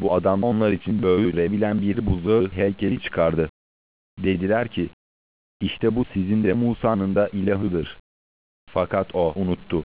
bu adam onlar için böyle bilen bir buzağı heykeli çıkardı. Dediler ki, işte bu sizin de Musa'nın da ilahıdır. Fakat o unuttu.